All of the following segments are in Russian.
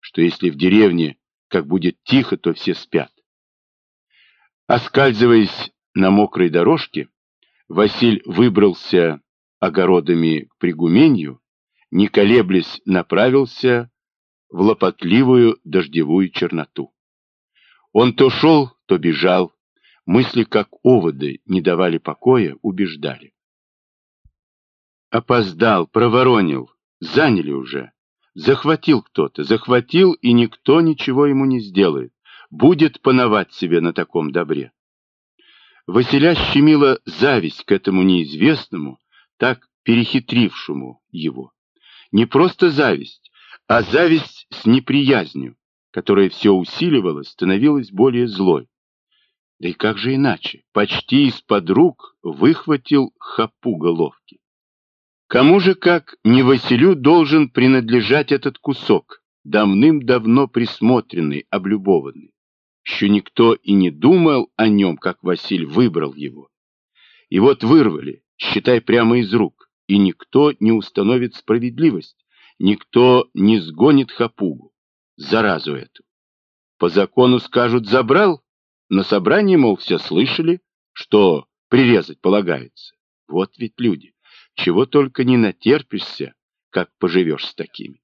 что если в деревне как будет тихо, то все спят. Оскальзываясь на мокрой дорожке, Василь выбрался огородами к Пригуменью, не колеблясь, направился в лопотливую дождевую черноту. Он то шел, то бежал, мысли, как оводы, не давали покоя, убеждали. Опоздал, проворонил, заняли уже. Захватил кто-то, захватил, и никто ничего ему не сделает. Будет пановать себе на таком добре. Василя щемила зависть к этому неизвестному, так перехитрившему его. Не просто зависть, а зависть с неприязнью, которая все усиливалась, становилась более злой. Да и как же иначе? Почти из-под рук выхватил хапу головки. Кому же, как не Василю, должен принадлежать этот кусок, давным-давно присмотренный, облюбованный? Еще никто и не думал о нем, как Василь выбрал его. И вот вырвали, считай, прямо из рук, и никто не установит справедливость, никто не сгонит хапугу, заразу эту. По закону скажут «забрал», на собрании, мол, все слышали, что прирезать полагается. Вот ведь люди. Чего только не натерпишься, как поживешь с такими.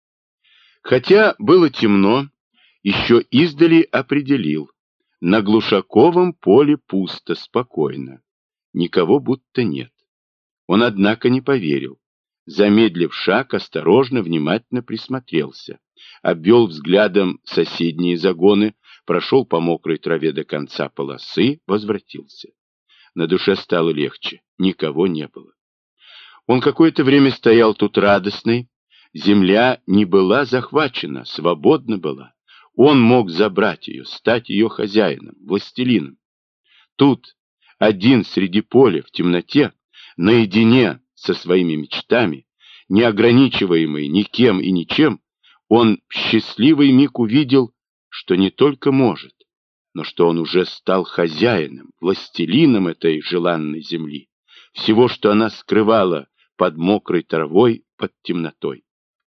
Хотя было темно, еще издали определил. На Глушаковом поле пусто, спокойно. Никого будто нет. Он, однако, не поверил. Замедлив шаг, осторожно, внимательно присмотрелся. Обвел взглядом соседние загоны, прошел по мокрой траве до конца полосы, возвратился. На душе стало легче, никого не было. Он какое-то время стоял тут радостный. Земля не была захвачена, свободна была. Он мог забрать ее, стать ее хозяином, властелином. Тут, один среди поля, в темноте, наедине со своими мечтами, не ограничиваемый никем и ничем, он в счастливый миг увидел, что не только может, но что он уже стал хозяином, властелином этой желанной земли, всего, что она скрывала под мокрой травой, под темнотой.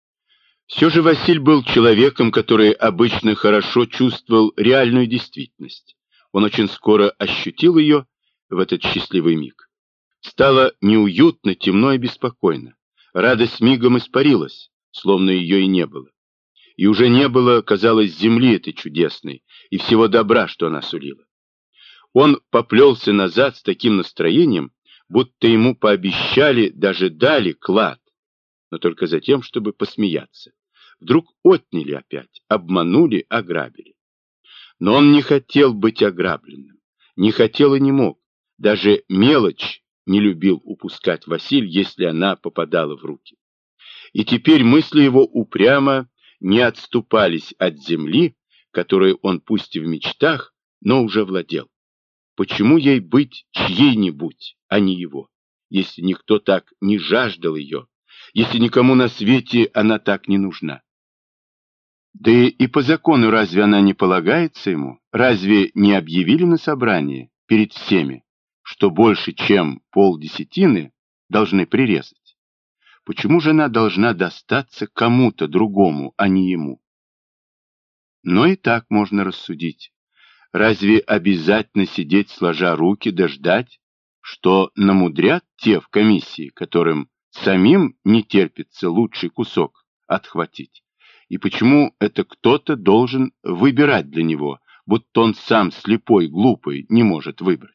Все же Василь был человеком, который обычно хорошо чувствовал реальную действительность. Он очень скоро ощутил ее в этот счастливый миг. Стало неуютно, темно и беспокойно. Радость мигом испарилась, словно ее и не было. И уже не было, казалось, земли этой чудесной и всего добра, что она сулила. Он поплелся назад с таким настроением, будто ему пообещали, даже дали клад, но только за тем, чтобы посмеяться. Вдруг отняли опять, обманули, ограбили. Но он не хотел быть ограбленным, не хотел и не мог. Даже мелочь не любил упускать Василь, если она попадала в руки. И теперь мысли его упрямо не отступались от земли, которой он пусть и в мечтах, но уже владел. Почему ей быть чьей-нибудь, а не его, если никто так не жаждал ее, если никому на свете она так не нужна? Да и по закону разве она не полагается ему? Разве не объявили на собрании перед всеми, что больше, чем полдесятины, должны прирезать? Почему же она должна достаться кому-то другому, а не ему? Но и так можно рассудить. Разве обязательно сидеть сложа руки да ждать, что намудрят те в комиссии, которым самим не терпится лучший кусок отхватить? И почему это кто-то должен выбирать для него, будто он сам слепой, глупый, не может выбрать?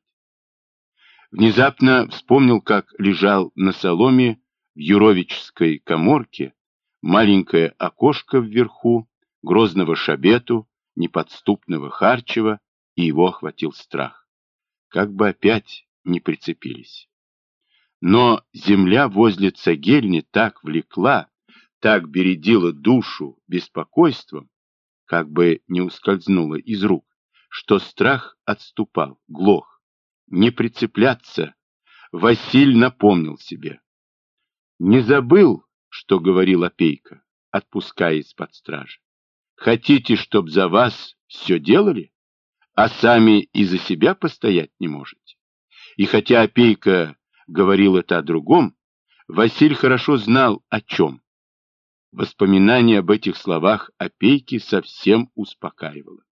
Внезапно вспомнил, как лежал на соломе в юровической каморке, маленькое окошко вверху, грозного Шабету, неподступного Харчева, и его охватил страх. Как бы опять не прицепились. Но земля возле цагельни так влекла, так бередила душу беспокойством, как бы не ускользнула из рук, что страх отступал, глох. Не прицепляться, Василь напомнил себе. Не забыл, что говорил Опейко, отпуская из-под стражи. Хотите, чтоб за вас все делали, а сами и за себя постоять не можете? И хотя Опейко говорил это о другом, Василь хорошо знал о чем. Воспоминание об этих словах опейки совсем успокаивало.